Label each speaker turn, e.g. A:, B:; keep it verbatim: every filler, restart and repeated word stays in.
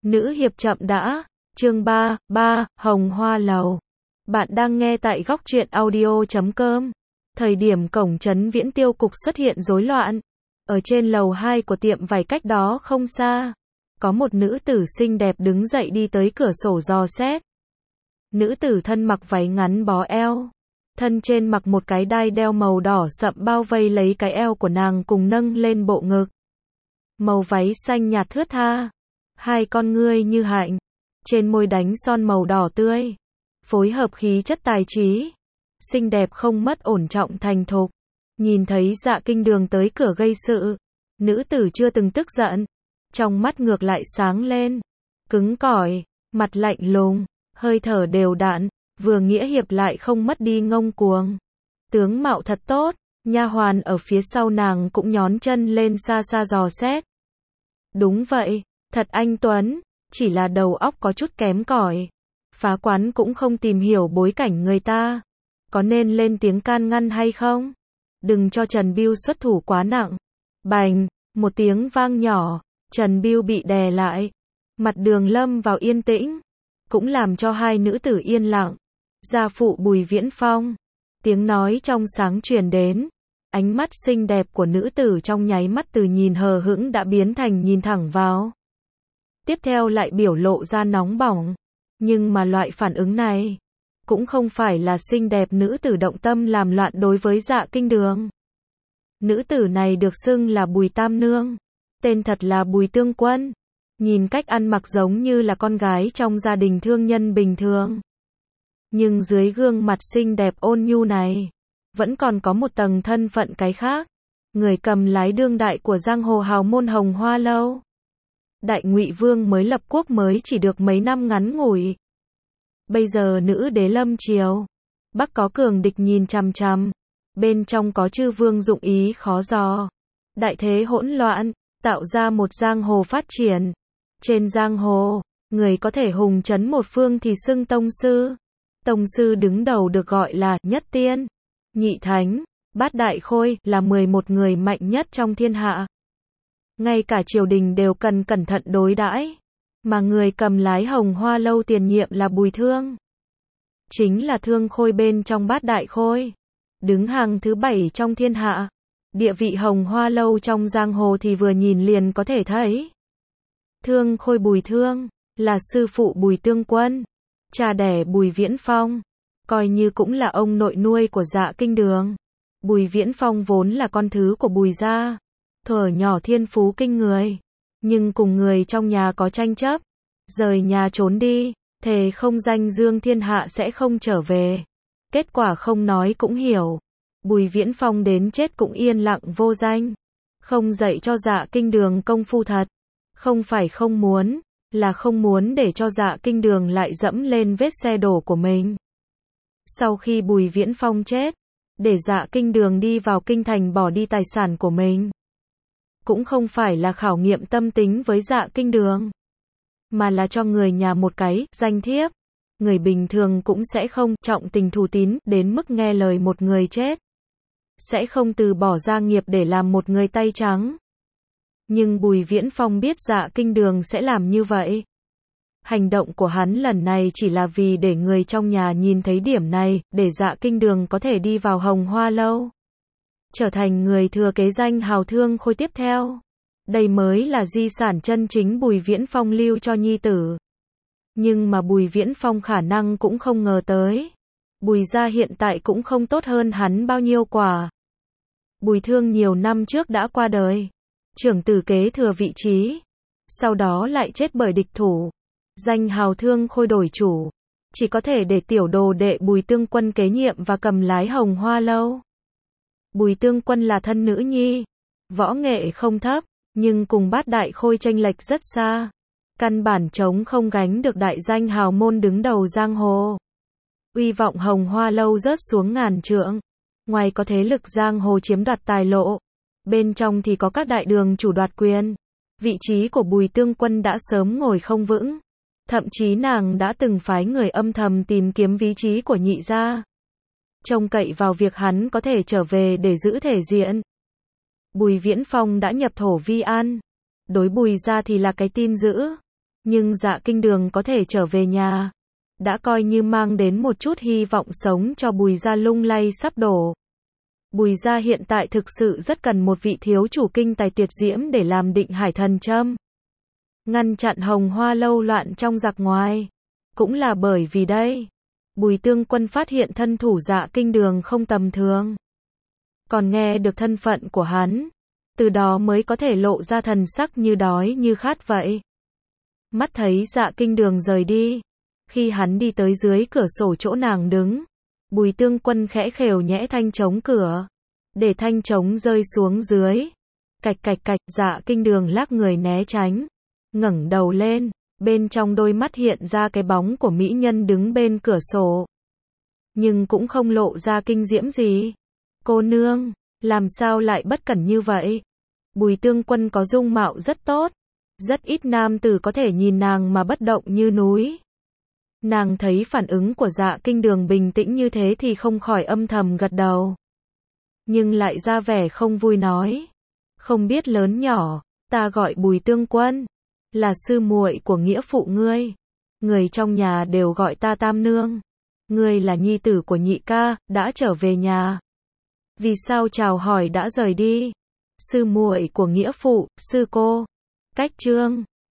A: Nữ hiệp chậm đã. Chương ba, ba, Hồng Hoa Lầu. Bạn đang nghe tại góc truyện audio chấm com. Thời điểm cổng trấn Viễn Tiêu cục xuất hiện rối loạn. Ở trên lầu hai của tiệm vải cách đó không xa, có một nữ tử xinh đẹp đứng dậy đi tới cửa sổ dò xét. Nữ tử thân mặc váy ngắn bó eo, thân trên mặc một cái đai đeo màu đỏ sậm bao vây lấy cái eo của nàng cùng nâng lên bộ ngực. Màu váy xanh nhạt thướt tha, hai con ngươi như hạnh, trên môi đánh son màu đỏ tươi, phối hợp khí chất tài trí, xinh đẹp không mất ổn trọng thành thục. Nhìn thấy Dạ Kinh Đường tới cửa gây sự, nữ tử chưa từng tức giận, trong mắt ngược lại sáng lên, cứng cỏi, mặt lạnh lùng, hơi thở đều đặn, vừa nghĩa hiệp lại không mất đi ngông cuồng. Tướng mạo thật tốt. Nha hoàn ở phía sau nàng cũng nhón chân lên xa xa dò xét. Đúng vậy, thật anh tuấn, chỉ là đầu óc có chút kém cỏi. Phá quán cũng không tìm hiểu bối cảnh người ta, có nên lên tiếng can ngăn hay không? Đừng cho Trần Bưu xuất thủ quá nặng. Bành, một tiếng vang nhỏ, Trần Bưu bị đè lại. Mặt Đường lâm vào yên tĩnh, cũng làm cho hai nữ tử yên lặng. Gia phụ Bùi Viễn Phong. Tiếng nói trong sáng truyền đến. Ánh mắt xinh đẹp của nữ tử trong nháy mắt từ nhìn hờ hững đã biến thành nhìn thẳng vào. Tiếp theo lại biểu lộ ra nóng bỏng. Nhưng mà loại phản ứng này cũng không phải là xinh đẹp nữ tử động tâm làm loạn đối với Dạ Kinh Đường. Nữ tử này được xưng là Bùi Tam Nương, tên thật là Bùi Tương Quân. Nhìn cách ăn mặc giống như là con gái trong gia đình thương nhân bình thường. Nhưng dưới gương mặt xinh đẹp ôn nhu này, vẫn còn có một tầng thân phận cái khác. Người cầm lái đương đại của giang hồ hào môn Hồng Hoa Lâu. Đại Ngụy Vương mới lập quốc mới chỉ được mấy năm ngắn ngủi. Bây giờ nữ đế lâm triều, bắc có cường địch nhìn chằm chằm, bên trong có chư vương dụng ý khó dò. Đại thế hỗn loạn, tạo ra một giang hồ phát triển. Trên giang hồ, người có thể hùng trấn một phương thì xưng tông sư. Tông sư đứng đầu được gọi là nhất tiên, nhị thánh, bát đại khôi là mười một người mạnh nhất trong thiên hạ. Ngay cả triều đình đều cần cẩn thận đối đãi. Mà người cầm lái Hồng Hoa Lâu tiền nhiệm là Bùi Thương. Chính là thương khôi bên trong bát đại khôi. Đứng hàng thứ bảy trong thiên hạ. Địa vị Hồng Hoa Lâu trong giang hồ thì vừa nhìn liền có thể thấy. Thương khôi Bùi Thương, là sư phụ Bùi Tương Quân, cha đẻ Bùi Viễn Phong, coi như cũng là ông nội nuôi của Dạ Kinh Đường. Bùi Viễn Phong vốn là con thứ của Bùi gia, thuở nhỏ thiên phú kinh người, nhưng cùng người trong nhà có tranh chấp, rời nhà trốn đi, thề không danh dương thiên hạ sẽ không trở về. Kết quả không nói cũng hiểu, Bùi Viễn Phong đến chết cũng yên lặng vô danh, không dạy cho Dạ Kinh Đường công phu thật. Không phải không muốn, là không muốn để cho Dạ Kinh Đường lại dẫm lên vết xe đổ của mình. Sau khi Bùi Viễn Phong chết, để Dạ Kinh Đường đi vào kinh thành bỏ đi tài sản của mình, cũng không phải là khảo nghiệm tâm tính với Dạ Kinh Đường, mà là cho người nhà một cái danh thiếp. Người bình thường cũng sẽ không trọng tình thù tín đến mức nghe lời một người chết, sẽ không từ bỏ gia nghiệp để làm một người tay trắng. Nhưng Bùi Viễn Phong biết Dạ Kinh Đường sẽ làm như vậy. Hành động của hắn lần này chỉ là vì để người trong nhà nhìn thấy điểm này, để Dạ Kinh Đường có thể đi vào Hồng Hoa Lâu, trở thành người thừa kế danh hào thương khôi tiếp theo. Đây mới là di sản chân chính Bùi Viễn Phong lưu cho nhi tử. Nhưng mà Bùi Viễn Phong khả năng cũng không ngờ tới. Bùi gia hiện tại cũng không tốt hơn hắn bao nhiêu quả. Bùi Thương nhiều năm trước đã qua đời. Trưởng tử kế thừa vị trí, sau đó lại chết bởi địch thủ. Danh hào thương khôi đổi chủ, chỉ có thể để tiểu đồ đệ Bùi Tương Quân kế nhiệm và cầm lái Hồng Hoa Lâu. Bùi Tương Quân là thân nữ nhi, võ nghệ không thấp, nhưng cùng bát đại khôi chênh lệch rất xa. Căn bản chống không gánh được đại danh hào môn đứng đầu giang hồ. Uy vọng Hồng Hoa Lâu rớt xuống ngàn trượng. Ngoài có thế lực giang hồ chiếm đoạt tài lộ, bên trong thì có các đại đường chủ đoạt quyền. Vị trí của Bùi Tương Quân đã sớm ngồi không vững. Thậm chí nàng đã từng phái người âm thầm tìm kiếm vị trí của nhị gia, trông cậy vào việc hắn có thể trở về để giữ thể diện. Bùi Viễn Phong đã nhập thổ vi an. Đối Bùi gia thì là cái tin dữ. Nhưng Dạ Kinh Đường có thể trở về nhà, đã coi như mang đến một chút hy vọng sống cho Bùi gia lung lay sắp đổ. Bùi gia hiện tại thực sự rất cần một vị thiếu chủ kinh tài tuyệt diễm để làm định hải thần châm, ngăn chặn Hồng Hoa lâu loạn trong giặc ngoài. Cũng là bởi vì đây, Bùi Tương Quân phát hiện thân thủ Dạ Kinh Đường không tầm thường, còn nghe được thân phận của hắn, từ đó mới có thể lộ ra thần sắc như đói như khát vậy. Mắt thấy Dạ Kinh Đường rời đi, khi hắn đi tới dưới cửa sổ chỗ nàng đứng, Bùi Tương Quân khẽ khều nhẽ thanh trống cửa, để thanh trống rơi xuống dưới. Cạch cạch cạch, Dạ Kinh Đường lắc người né tránh, ngẩng đầu lên, bên trong đôi mắt hiện ra cái bóng của mỹ nhân đứng bên cửa sổ. Nhưng cũng không lộ ra kinh diễm gì. Cô nương, làm sao lại bất cẩn như vậy? Bùi Tương Quân có dung mạo rất tốt, rất ít nam tử có thể nhìn nàng mà bất động như núi. Nàng thấy phản ứng của Dạ Kinh Đường bình tĩnh như thế thì không khỏi âm thầm gật đầu. Nhưng lại ra vẻ không vui nói, không biết lớn nhỏ, ta gọi Bùi Tương Quân, là sư muội của nghĩa phụ ngươi. Người trong nhà đều gọi ta Tam Nương. Ngươi là nhi tử của nhị ca, đã trở về nhà. Vì sao chào hỏi đã rời đi? Sư muội của nghĩa phụ, sư cô. Cách chương